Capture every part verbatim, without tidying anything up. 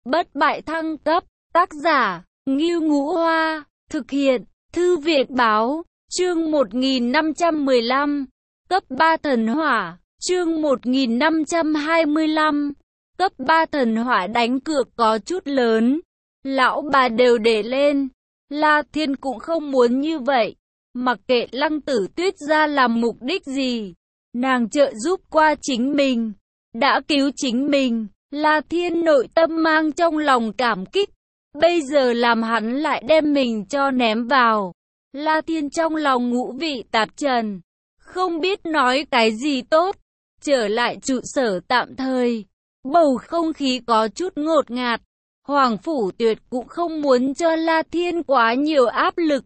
Bất bại thăng cấp, tác giả, Ngưu Ngũ Hoa, thực hiện, Thư viện Báo, chương một nghìn năm trăm mười lăm, cấp ba thần hỏa, chương một nghìn năm trăm hai mươi lăm, cấp ba thần hỏa đánh cược có chút lớn, lão bà đều để lên, La Thiên cũng không muốn như vậy, mặc kệ Lăng Tử Tuyết ra làm mục đích gì, nàng trợ giúp qua chính mình, đã cứu chính mình. La Thiên nội tâm mang trong lòng cảm kích, bây giờ làm hắn lại đem mình cho ném vào. La Thiên trong lòng ngũ vị tạp trần, không biết nói cái gì tốt. Trở lại trụ sở tạm thời, bầu không khí có chút ngột ngạt. Hoàng Phủ Tuyệt cũng không muốn cho La Thiên quá nhiều áp lực.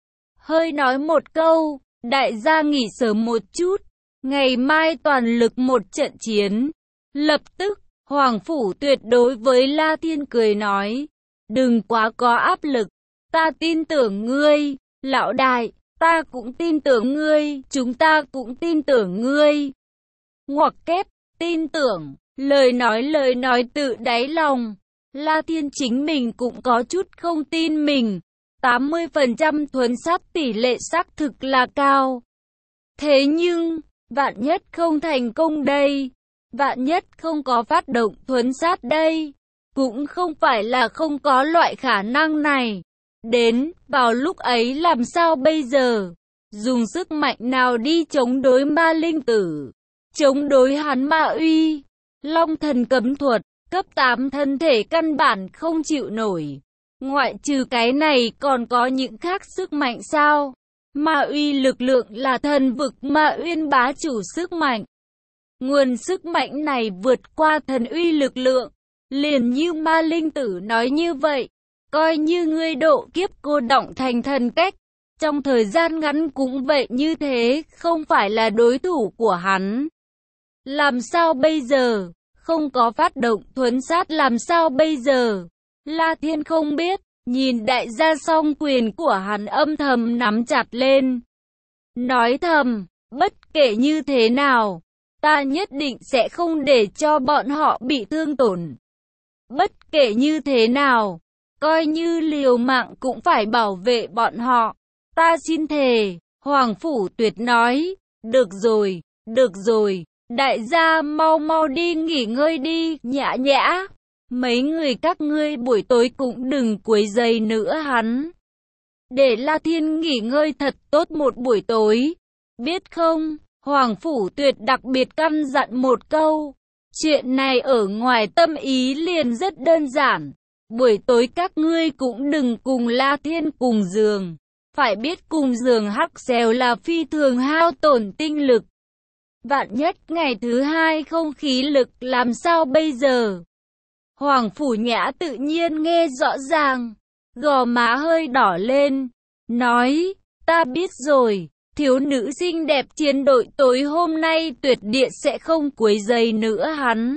Hơi nói một câu, đại gia nghỉ sớm một chút, ngày mai toàn lực một trận chiến. Lập tức, Hoàng Phủ Tuyệt đối với La Thiên cười nói, đừng quá có áp lực, ta tin tưởng ngươi, lão đại, ta cũng tin tưởng ngươi, chúng ta cũng tin tưởng ngươi. Ngoặc kép, tin tưởng, lời nói lời nói tự đáy lòng, La Thiên chính mình cũng có chút không tin mình, tám mươi phần trăm thuần sát tỷ lệ xác thực là cao. Thế nhưng, vạn nhất không thành công đây. Vạn nhất không có phát động thuấn sát đây, cũng không phải là không có loại khả năng này. Đến, vào lúc ấy làm sao bây giờ? Dùng sức mạnh nào đi chống đối ma linh tử? Chống đối hắn ma uy? Long thần cấm thuật, cấp tám thân thể căn bản không chịu nổi. Ngoại trừ cái này còn có những khác sức mạnh sao? Ma uy lực lượng là thần vực Ma Uyên bá chủ sức mạnh. Nguồn sức mạnh này vượt qua thần uy lực lượng, liền như ma linh tử nói như vậy, coi như ngươi độ kiếp cô đọng thành thần cách, trong thời gian ngắn cũng vậy như thế, không phải là đối thủ của hắn. Làm sao bây giờ? Không có phát động thuấn sát làm sao bây giờ? La Thiên không biết, nhìn đại gia song quyền của hắn âm thầm nắm chặt lên. Nói thầm, bất kể như thế nào, ta nhất định sẽ không để cho bọn họ bị thương tổn. Bất kể như thế nào, coi như liều mạng cũng phải bảo vệ bọn họ. Ta xin thề, Hoàng Phủ Tuyệt nói, được rồi, được rồi, đại gia mau mau đi nghỉ ngơi đi, nhã nhã. Mấy người các ngươi buổi tối cũng đừng quấy rầy nữa hắn. Để La Thiên nghỉ ngơi thật tốt một buổi tối, biết không? Hoàng Phủ Tuyệt đặc biệt căn dặn một câu, chuyện này ở ngoài tâm ý liền rất đơn giản, buổi tối các ngươi cũng đừng cùng La Thiên cùng giường, phải biết cùng giường hắc xèo là phi thường hao tổn tinh lực. Vạn nhất ngày thứ hai không khí lực làm sao bây giờ? Hoàng Phủ Nhã tự nhiên nghe rõ ràng, gò má hơi đỏ lên, nói, ta biết rồi. Thiếu nữ xinh đẹp chiến đội tối hôm nay tuyệt địa sẽ không quấy rầy nữa hắn.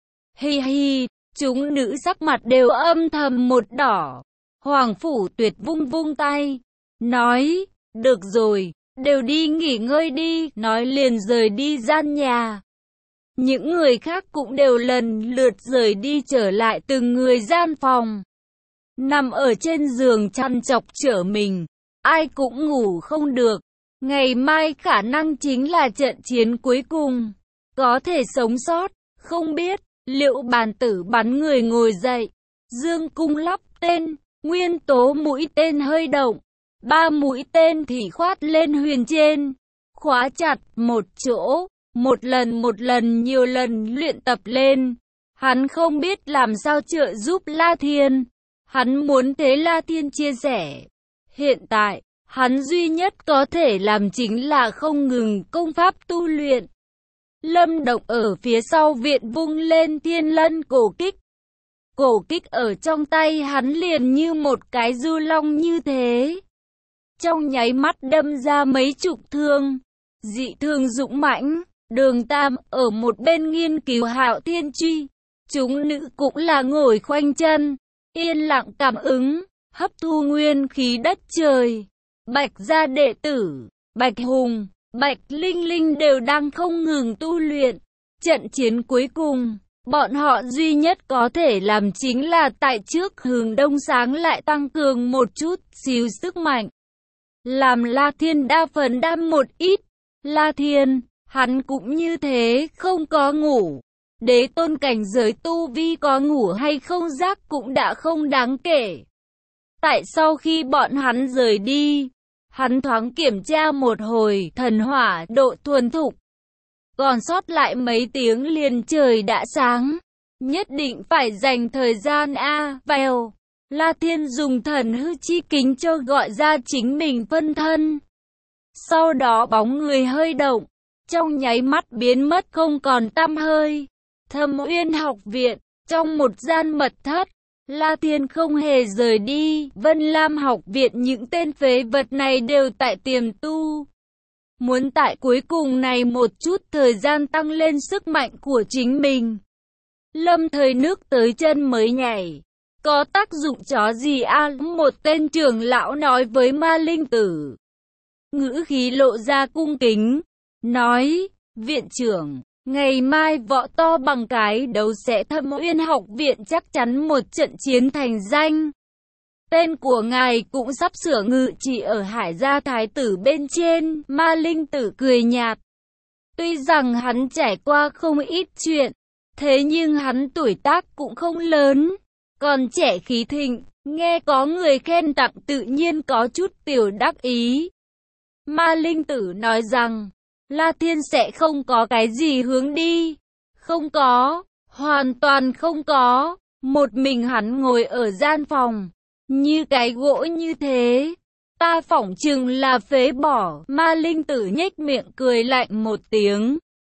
Hi hi, chúng nữ sắc mặt đều âm thầm một đỏ. Hoàng Phủ Tuyệt vung vung tay, nói, được rồi, đều đi nghỉ ngơi đi, nói liền rời đi gian nhà. Những người khác cũng đều lần lượt rời đi trở lại từng người gian phòng. Nằm ở trên giường chăn chọc trở mình, ai cũng ngủ không được. Ngày mai khả năng chính là trận chiến cuối cùng, có thể sống sót, không biết, liệu bàn tử bắn người ngồi dậy, dương cung lắp tên, nguyên tố mũi tên hơi động, ba mũi tên thì khoát lên huyền trên, khóa chặt một chỗ, một lần một lần nhiều lần luyện tập lên, hắn không biết làm sao trợ giúp La Thiên, hắn muốn thế La Thiên chia sẻ, hiện tại, hắn duy nhất có thể làm chính là không ngừng công pháp tu luyện. Lâm Động ở phía sau viện vung lên thiên lân cổ kích. Cổ kích ở trong tay hắn liền như một cái du long như thế. Trong nháy mắt đâm ra mấy chục thương. Dị thương dũng mãnh, Đường Tam ở một bên nghiên cứu Hạo Thiên Truy. Chúng nữ cũng là ngồi khoanh chân, yên lặng cảm ứng, hấp thu nguyên khí đất trời. Bạch gia đệ tử, Bạch Hùng, Bạch Linh Linh đều đang không ngừng tu luyện. Trận chiến cuối cùng, Bọn họ duy nhất có thể làm chính là tại trước hướng đông sáng lại tăng cường một chút xíu sức mạnh. Làm La Thiên đa phần đam một ít. La Thiên, hắn cũng như thế, không có ngủ. Đế tôn cảnh giới tu vi có ngủ hay không giác cũng đã không đáng kể. Tại sau khi bọn hắn rời đi, hắn thoáng kiểm tra một hồi thần hỏa độ thuần thục. Còn sót lại mấy tiếng liền trời đã sáng. Nhất định phải dành thời gian a vào. La Thiên dùng thần hư chi kính cho gọi ra chính mình phân thân. Sau đó bóng người hơi động, trong nháy mắt biến mất không còn tăm hơi. Thâm Uyên học viện, trong một gian mật thất, La Thiên không hề rời đi. Vân Lam học viện những tên phế vật này đều tại tiềm tu. Muốn tại cuối cùng này một chút thời gian tăng lên sức mạnh của chính mình. Lâm thời nước tới chân mới nhảy. Có tác dụng chó gì a? Một tên trưởng lão nói với Ma Linh Tử. Ngữ khí lộ ra cung kính. Nói, viện trưởng, ngày mai võ to bằng cái đấu sẽ Thâm Uyên học viện chắc chắn một trận chiến thành danh. Tên của ngài cũng sắp sửa ngự trị ở Hải Gia Thái tử bên trên. Ma Linh Tử cười nhạt. Tuy rằng hắn trải qua không ít chuyện, thế nhưng hắn tuổi tác cũng không lớn, còn trẻ khí thịnh, nghe có người khen tặng tự nhiên có chút tiểu đắc ý. Ma Linh Tử nói rằng, La Thiên sẽ không có cái gì hướng đi. Không có, hoàn toàn không có. Một mình hắn ngồi ở gian phòng, như cái gỗ như thế. Ta phỏng chừng là phế bỏ. Ma Linh Tử nhếch miệng cười lạnh một tiếng.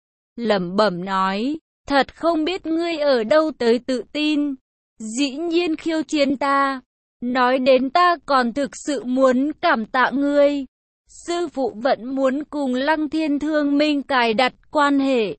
Lẩm bẩm nói, thật không biết ngươi ở đâu tới tự tin. Dĩ nhiên khiêu chiến ta. Nói đến ta còn thực sự muốn cảm tạ ngươi. Sư phụ vẫn muốn cùng Lăng Thiên Thương Minh cài đặt quan hệ.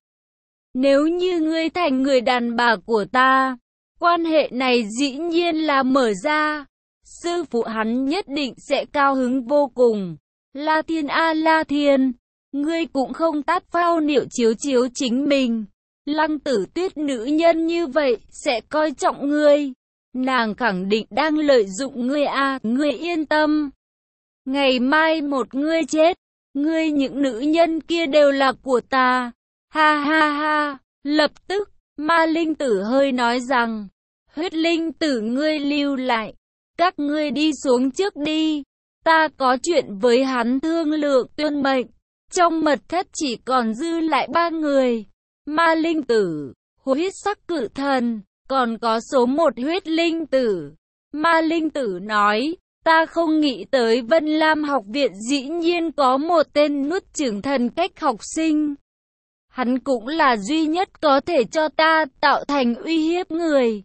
Nếu như ngươi thành người đàn bà của ta, quan hệ này dĩ nhiên là mở ra. Sư phụ hắn nhất định sẽ cao hứng vô cùng. La Thiên a La Thiên, ngươi cũng không tát phao niệu chiếu chiếu chính mình. Lăng Tử Tuyết nữ nhân như vậy sẽ coi trọng ngươi. Nàng khẳng định đang lợi dụng ngươi a, ngươi yên tâm. Ngày mai một ngươi chết, ngươi những nữ nhân kia đều là của ta. Ha ha ha, lập tức, Ma Linh Tử hơi nói rằng, huyết linh tử ngươi lưu lại, các ngươi đi xuống trước đi, ta có chuyện với hắn thương lượng tuyên mệnh. Trong mật thất chỉ còn dư lại ba người, Ma Linh Tử, huyết sắc cự thần, còn có số một huyết linh tử. Ma Linh Tử nói, ta không nghĩ tới Vân Lam học viện dĩ nhiên có một tên nuốt chửng thần cách học sinh. Hắn cũng là duy nhất có thể cho ta tạo thành uy hiếp người.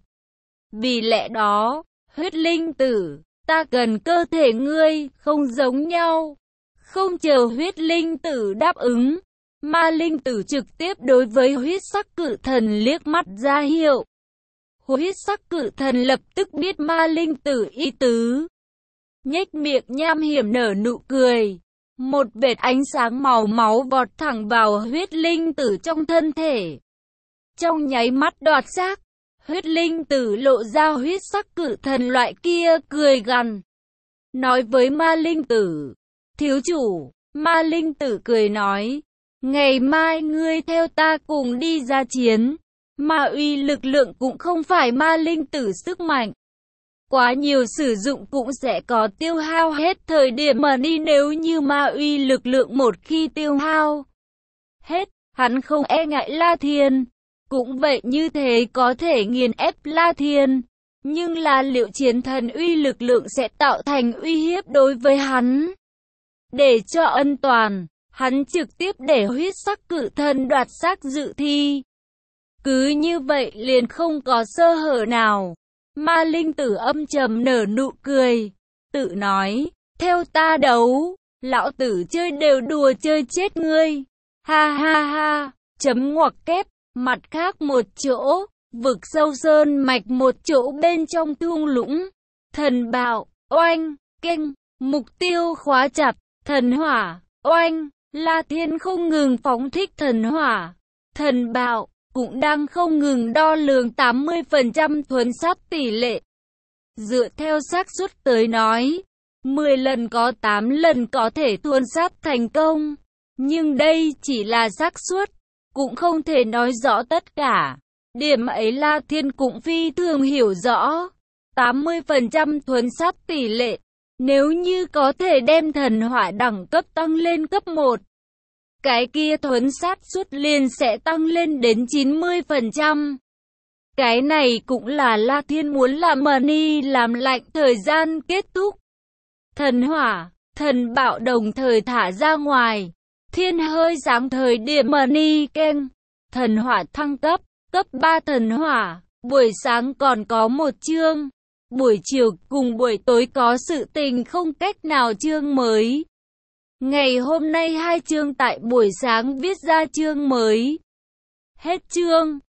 Vì lẽ đó, huyết linh tử, ta cần cơ thể ngươi, không giống nhau. Không chờ huyết linh tử đáp ứng, Ma Linh Tử trực tiếp đối với huyết sắc cự thần liếc mắt ra hiệu. Huyết sắc cự thần lập tức biết Ma Linh Tử ý tứ. Nhếch miệng nham hiểm nở nụ cười. Một vệt ánh sáng màu máu vọt thẳng vào huyết linh tử trong thân thể. Trong nháy mắt đoạt xác, huyết linh tử lộ ra huyết sắc cự thần loại kia cười gằn. Nói với Ma Linh Tử, thiếu chủ, Ma Linh Tử cười nói, ngày mai ngươi theo ta cùng đi ra chiến. Ma uy lực lượng cũng không phải Ma Linh Tử sức mạnh. Quá nhiều sử dụng cũng sẽ có tiêu hao hết thời điểm mà đi, nếu như ma uy lực lượng một khi tiêu hao hết, hắn không e ngại La Thiên. Cũng vậy, như thế có thể nghiền ép La Thiên. Nhưng là liệu chiến thần uy lực lượng sẽ tạo thành uy hiếp đối với hắn. Để cho ân toàn, hắn trực tiếp để huyết sắc cự thần đoạt xác dự thi. Cứ như vậy liền không có sơ hở nào. Ma Linh Tử âm trầm nở nụ cười, tự nói, theo ta đấu, lão tử chơi đều đùa chơi chết ngươi. Ha ha ha, chấm ngoặc kép, mặt khác một chỗ, vực sâu sơn mạch một chỗ bên trong thung lũng. Thần bạo, oanh, kênh, mục tiêu khóa chặt, thần hỏa, oanh, La Thiên không ngừng phóng thích thần hỏa, thần bạo, cũng đang không ngừng đo lường tám mươi phần trăm thuần sát tỷ lệ. Dựa theo xác suất tới nói, mười lần có tám lần có thể thuần sát thành công. Nhưng đây chỉ là xác suất, cũng không thể nói rõ tất cả. Điểm ấy La Thiên cũng phi thường hiểu rõ. tám mươi phần trăm thuần sát tỷ lệ, nếu như có thể đem thần hỏa đẳng cấp tăng lên cấp một, cái kia thuần sát suất liền sẽ tăng lên đến chín mươi phần trăm. Cái này cũng là La Thiên muốn làm Money làm lạnh thời gian kết thúc. Thần hỏa, thần bạo đồng thời thả ra ngoài. Thiên hơi sáng thời điểm Money keng. Thần hỏa thăng cấp, cấp ba thần hỏa. Buổi sáng còn có một chương. Buổi chiều cùng buổi tối có sự tình không cách nào chương mới. Ngày hôm nay hai chương tại buổi sáng viết ra chương mới. Hết chương.